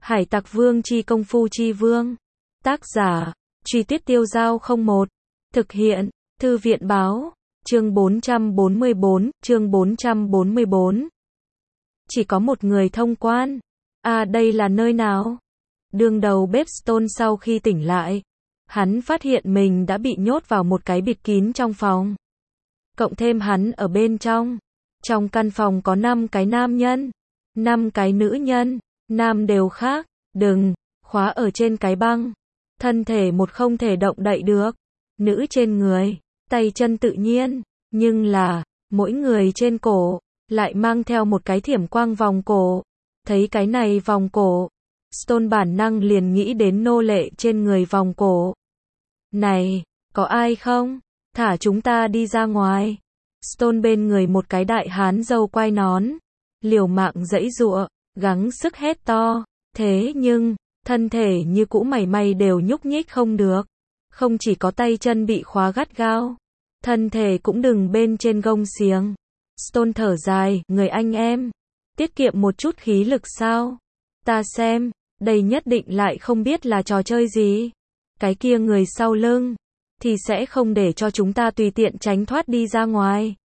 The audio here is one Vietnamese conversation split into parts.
Hải Tặc Vương chi công phu chi vương. Tác giả, Truy Tuyết Tiêu Dao 01. Thực hiện, Thư viện báo, chương 444. Chỉ có một người thông quan. À, đây là nơi nào? Đương đầu bếp Stone sau khi tỉnh lại, hắn phát hiện mình đã bị nhốt vào một cái bịt kín trong phòng. Cộng thêm hắn ở bên trong. Trong căn phòng có 5 cái nam nhân, 5 cái nữ nhân, nam đều khác, đừng, khóa ở trên cái băng. Thân thể một không thể động đậy được, nữ trên người, tay chân tự nhiên, nhưng là, mỗi người trên cổ, lại mang theo một cái thiểm quang vòng cổ. Thấy cái này vòng cổ, Stone bản năng liền nghĩ đến nô lệ trên người vòng cổ. Này, có ai không? Thả chúng ta đi ra ngoài. Stone bên người một cái đại hán râu quai nón, liều mạng giãy giụa, gắng sức hét to, thế nhưng, thân thể như cũ mảy may đều nhúc nhích không được. Không chỉ có tay chân bị khóa gắt gao, thân thể cũng đừng bên trên gông xiềng. Stone thở dài, người anh em, tiết kiệm một chút khí lực sao? Ta xem, đây nhất định lại không biết là trò chơi gì. Cái kia người sau lưng, thì sẽ không để cho chúng ta tùy tiện tránh thoát đi ra ngoài.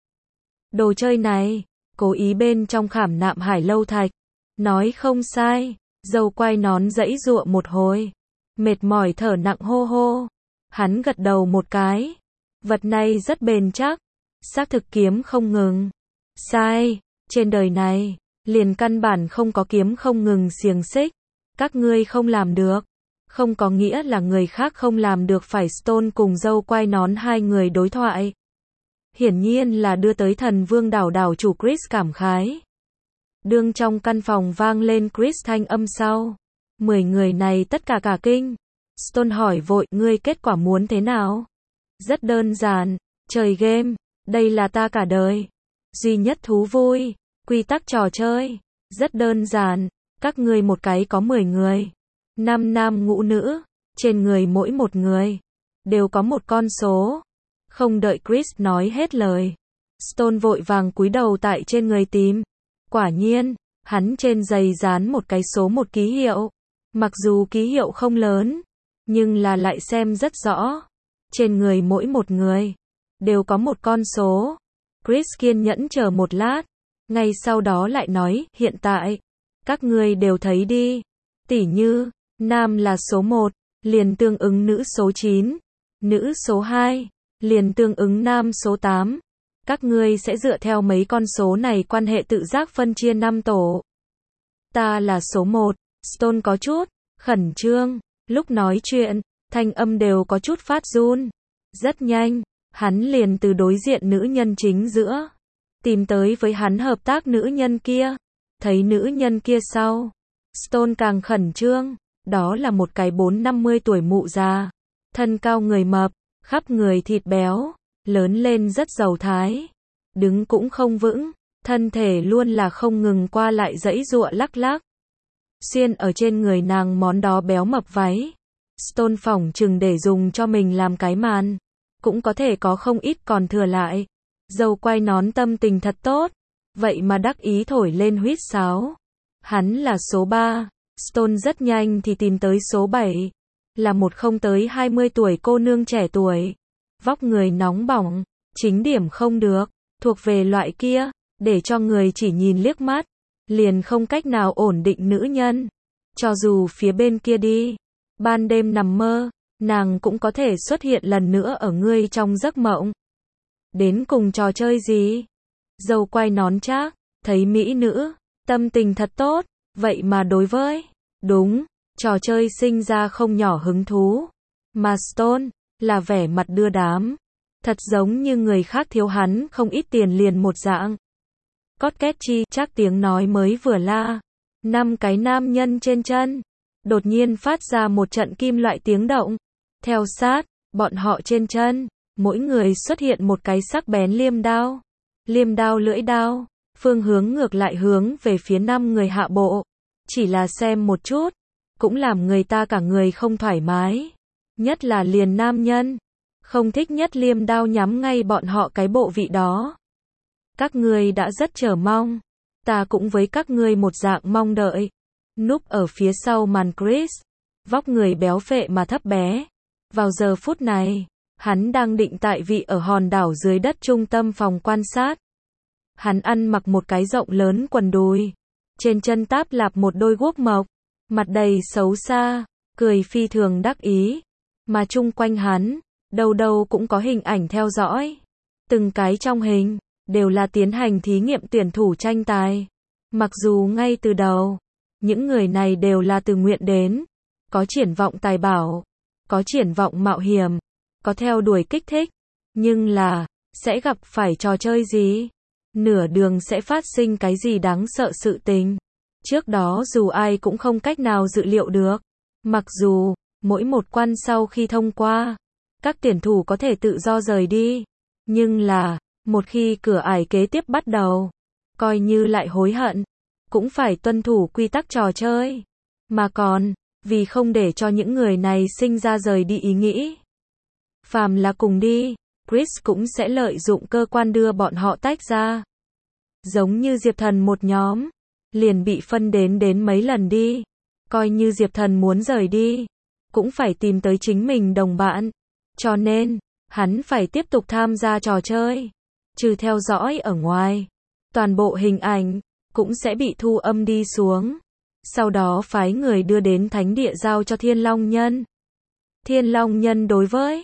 Đồ chơi này, cố ý bên trong khảm nạm hải lâu thạch. Nói không sai, dâu quai nón giãy giụa một hồi. Mệt mỏi thở nặng hô hô. Hắn gật đầu một cái. Vật này rất bền chắc. Xác thực kiếm không ngừng. Sai, trên đời này, liền căn bản không có kiếm không ngừng xiềng xích. Các ngươi không làm được. Không có nghĩa là người khác không làm được. Phải Stone cùng dâu quai nón hai người đối thoại. Hiển nhiên là đưa tới thần vương đảo đảo chủ Chris cảm khái. Đương trong căn phòng vang lên Chris thanh âm sau. 10 người này tất cả cả kinh. Stone hỏi vội, ngươi kết quả muốn thế nào? Rất đơn giản, chơi game, đây là ta cả đời. Duy nhất thú vui, quy tắc trò chơi, rất đơn giản, các ngươi một cái có 10 người. 5 nam ngũ nữ, trên người mỗi một người, đều có một con số. Không đợi Chris nói hết lời, Stone vội vàng cúi đầu tại trên người tìm. Quả nhiên, hắn trên giày dán một cái số một ký hiệu. Mặc dù ký hiệu không lớn, nhưng là lại xem rất rõ. Trên người mỗi một người, đều có một con số. Chris kiên nhẫn chờ một lát, ngay sau đó lại nói, hiện tại, các ngươi đều thấy đi. Tỉ như, nam là số 1, liền tương ứng nữ số 9, nữ số 2, liền tương ứng nam số 8. Các ngươi sẽ dựa theo mấy con số này quan hệ tự giác phân chia 5 tổ. Ta là số 1, Stone có chút khẩn trương, lúc nói chuyện, thanh âm đều có chút phát run. Rất nhanh, hắn liền từ đối diện nữ nhân chính giữa, tìm tới với hắn hợp tác nữ nhân kia. Thấy nữ nhân kia sau, Stone càng khẩn trương, đó là một cái 40-50 tuổi mụ già, thân cao người mập, khắp người thịt béo, lớn lên rất giàu thái, đứng cũng không vững, thân thể luôn là không ngừng qua lại giãy giụa lắc lắc. Xuyên ở trên người nàng món đó béo mập váy, Stone phỏng chừng để dùng cho mình làm cái màn, cũng có thể có không ít còn thừa lại. Dâu quai nón tâm tình thật tốt, vậy mà đắc ý thổi lên huýt sáo. Hắn là số 3, Stone rất nhanh thì tìm tới số 7, là một không tới 20 tuổi cô nương trẻ tuổi, vóc người nóng bỏng, chính điểm không được, thuộc về loại kia, để cho người chỉ nhìn liếc mắt, liền không cách nào ổn định nữ nhân. Cho dù phía bên kia đi, ban đêm nằm mơ, nàng cũng có thể xuất hiện lần nữa ở ngươi trong giấc mộng. Đến cùng trò chơi gì? Dâu quai nón chác, thấy mỹ nữ, tâm tình thật tốt, vậy mà đối với, đúng, trò chơi sinh ra không nhỏ hứng thú. Mà Stone, là vẻ mặt đưa đám, thật giống như người khác thiếu hắn không ít tiền liền một dạng. Cót két chi, chắc tiếng nói mới vừa la. 5 cái nam nhân trên chân, đột nhiên phát ra một trận kim loại tiếng động. Theo sát, bọn họ trên chân, mỗi người xuất hiện một cái sắc bén liêm đao. Liêm đao lưỡi đao, phương hướng ngược lại hướng về phía 5 người hạ bộ. Chỉ là xem một chút, cũng làm người ta cả người không thoải mái. Nhất là liền nam nhân, không thích nhất liêm đao nhắm ngay bọn họ cái bộ vị đó. Các ngươi đã rất chờ mong, ta cũng với các ngươi một dạng mong đợi. núp ở phía sau màn Chris, vóc người béo phệ mà thấp bé. Vào giờ phút này, hắn đang định tại vị ở hòn đảo dưới đất trung tâm phòng quan sát. Hắn ăn mặc một cái rộng lớn quần đùi, trên chân táp lạp một đôi guốc mộc, mặt đầy xấu xa, cười phi thường đắc ý, mà chung quanh hắn, đâu đâu cũng có hình ảnh theo dõi. Từng cái trong hình, đều là tiến hành thí nghiệm tuyển thủ tranh tài. Mặc dù ngay từ đầu, những người này đều là từ nguyện đến, có triển vọng tài bảo, có triển vọng mạo hiểm, có theo đuổi kích thích, nhưng là, sẽ gặp phải trò chơi gì? Nửa đường sẽ phát sinh cái gì đáng sợ sự tình? Trước đó dù ai cũng không cách nào dự liệu được. Mặc dù, mỗi một quan sau khi thông qua, các tuyển thủ có thể tự do rời đi, nhưng là, một khi cửa ải kế tiếp bắt đầu, coi như lại hối hận, cũng phải tuân thủ quy tắc trò chơi. Mà còn, vì không để cho những người này sinh ra rời đi ý nghĩ, phàm là cùng đi, Chris cũng sẽ lợi dụng cơ quan đưa bọn họ tách ra. Giống như Diệp Thần một nhóm, liền bị phân đến mấy lần đi. Coi như Diệp Thần muốn rời đi, cũng phải tìm tới chính mình đồng bạn. Cho nên, hắn phải tiếp tục tham gia trò chơi. Trừ theo dõi ở ngoài, toàn bộ hình ảnh cũng sẽ bị thu âm đi xuống. Sau đó phái người đưa đến thánh địa giao cho Thiên Long Nhân. Thiên Long Nhân đối với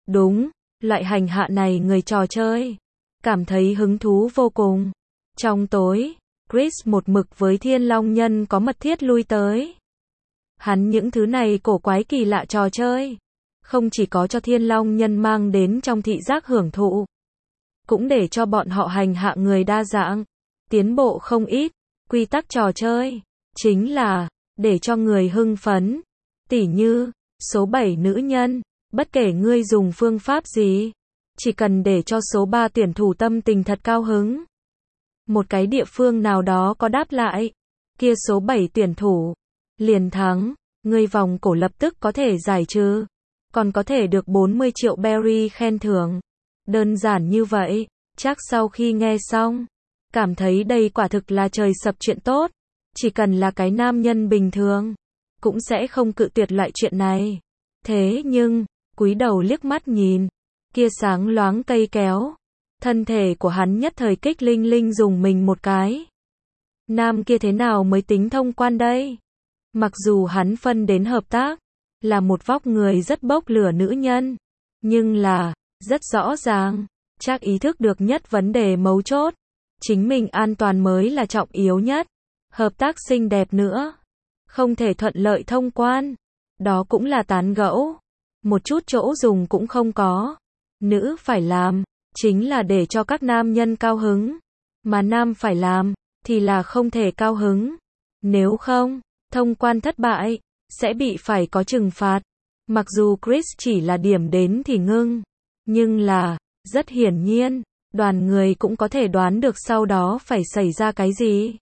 loại hành hạ này người trò chơi cảm thấy hứng thú vô cùng. Trong tối, Chris một mực với Thiên Long Nhân có mật thiết lui tới. Hắn những thứ này cổ quái kỳ lạ trò chơi, không chỉ có cho Thiên Long Nhân mang đến trong thị giác hưởng thụ, cũng để cho bọn họ hành hạ người đa dạng, tiến bộ không ít. Quy tắc trò chơi chính là để cho người hưng phấn, tỉ như số 7 nữ nhân, bất kể ngươi dùng phương pháp gì, chỉ cần để cho số 3 tuyển thủ tâm tình thật cao hứng. Một cái địa phương nào đó có đáp lại, kia số 7 tuyển thủ liền thắng, ngươi vòng cổ lập tức có thể giải trừ, còn có thể được 40 triệu berry khen thưởng. Đơn giản như vậy, chắc sau khi nghe xong, cảm thấy đây quả thực là trời sập chuyện tốt. Chỉ cần là cái nam nhân bình thường, cũng sẽ không cự tuyệt loại chuyện này. Thế nhưng, cúi đầu liếc mắt nhìn, kia sáng loáng cây kéo, thân thể của hắn nhất thời kích linh linh dùng mình một cái. Nam kia thế nào mới tính thông quan đây? Mặc dù hắn phân đến hợp tác, là một vóc người rất bốc lửa nữ nhân, nhưng là, rất rõ ràng, chắc ý thức được nhất vấn đề mấu chốt. Chính mình an toàn mới là trọng yếu nhất. Hợp tác xinh đẹp nữa, không thể thuận lợi thông quan, đó cũng là tán gẫu, một chút chỗ dùng cũng không có. Nữ phải làm, chính là để cho các nam nhân cao hứng, mà nam phải làm, thì là không thể cao hứng. Nếu không, thông quan thất bại, sẽ bị phải có trừng phạt. Mặc dù Chris chỉ là điểm đến thì ngưng, nhưng là, rất hiển nhiên, đoàn người cũng có thể đoán được sau đó phải xảy ra cái gì.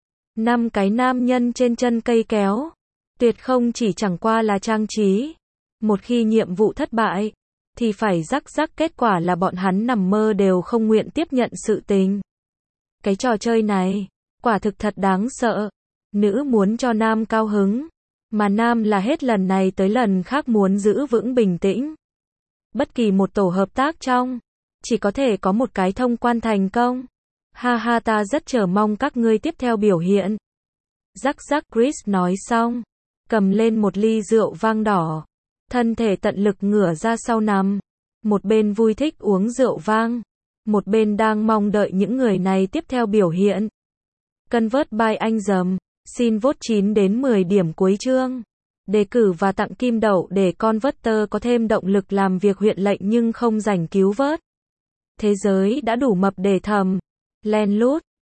5 cái nam nhân trên chân cây kéo, tuyệt không chỉ chẳng qua là trang trí. Một khi nhiệm vụ thất bại, thì phải rắc rắc kết quả là bọn hắn nằm mơ đều không nguyện tiếp nhận sự tình. Cái trò chơi này, quả thực thật đáng sợ. Nữ muốn cho nam cao hứng, mà nam là hết lần này tới lần khác muốn giữ vững bình tĩnh. Bất kỳ một tổ hợp tác trong, chỉ có thể có một cái thông quan thành công. Ha ha, ta rất chờ mong các ngươi tiếp theo biểu hiện. Rắc rắc, Chris nói xong, cầm lên một ly rượu vang đỏ, thân thể tận lực ngửa ra sau nằm, một bên vui thích uống rượu vang, một bên đang mong đợi những người này tiếp theo biểu hiện. Convert by anh dầm, xin vote 9 đến 10 điểm cuối chương. Đề cử và tặng kim đậu để Converter có thêm động lực làm việc huyện lệnh nhưng không rảnh cứu vớt. Thế giới đã đủ mập để thầm len lút